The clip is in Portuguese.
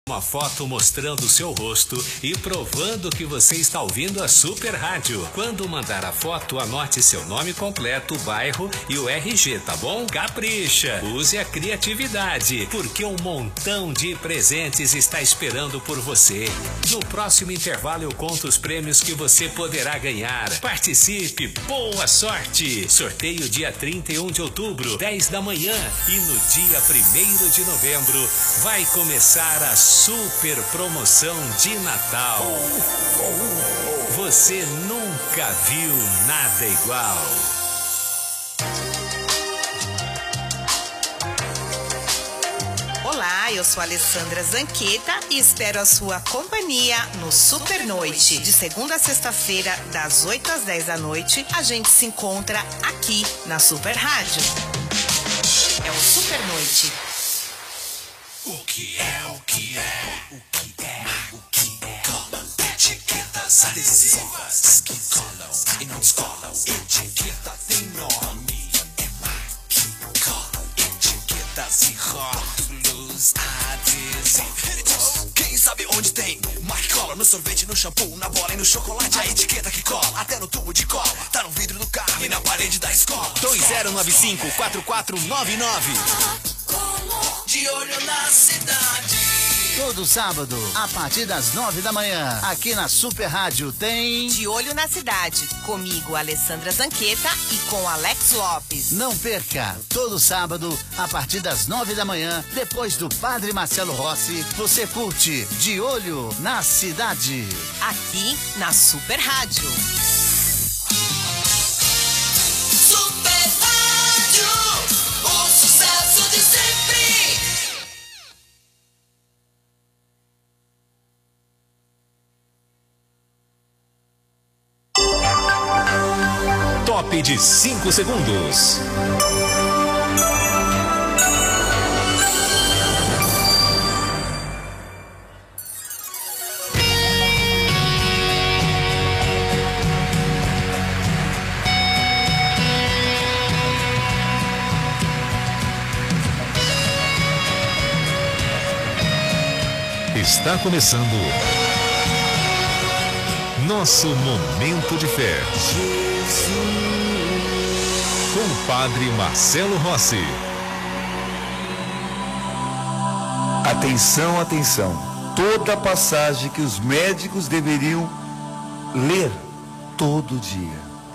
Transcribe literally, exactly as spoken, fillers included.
Uma foto mostrando o seu rosto e provando que você está ouvindo a Super Rádio. Quando mandar a foto, anote seu nome completo, bairro e o R G, tá bom? Capricha! Use a criatividade, porque um montão de presentes está esperando por você. No próximo intervalo eu conto os prêmios que você poderá ganhar. Participe! Boa sorte! Sorteio dia trinta e um de outubro, dez da manhã. E no dia primeiro de novembro vai começar a super promoção de Natal. Você nunca viu nada igual. Olá, eu sou a Alessandra Zanqueta e espero a sua companhia no Super Noite. De segunda a sexta-feira, das oito às dez da noite, a gente se encontra aqui na Super Rádio. É o Super Noite. O que é, o que é, o que é, o que é. Colam etiquetas adesivas que colam e não descolam. Etiqueta tem nome, é marca. Colam etiquetas e rótulos adesivos. Quem sabe onde tem? Marca cola no sorvete, no shampoo, na bola e no chocolate. A etiqueta que cola, até no tubo de cola. Tá no vidro do carro e na parede da escola. dois zero nove cinco, quatro quatro nove nove. De olho na cidade. Todo sábado, a partir das nove da manhã, aqui na Super Rádio tem... De Olho na Cidade, comigo, Alessandra Zanqueta e com Alex Lopes. Não perca, todo sábado, a partir das nove da manhã, depois do Padre Marcelo Rossi, você curte De Olho na Cidade. Aqui na Super Rádio. Super Rádio, o sucesso de sempre. Top de cinco segundos. Está começando nosso Momento de Fé. Com o Padre Marcelo Rossi. Atenção, atenção. Toda passagem que os médicos deveriam ler todo dia.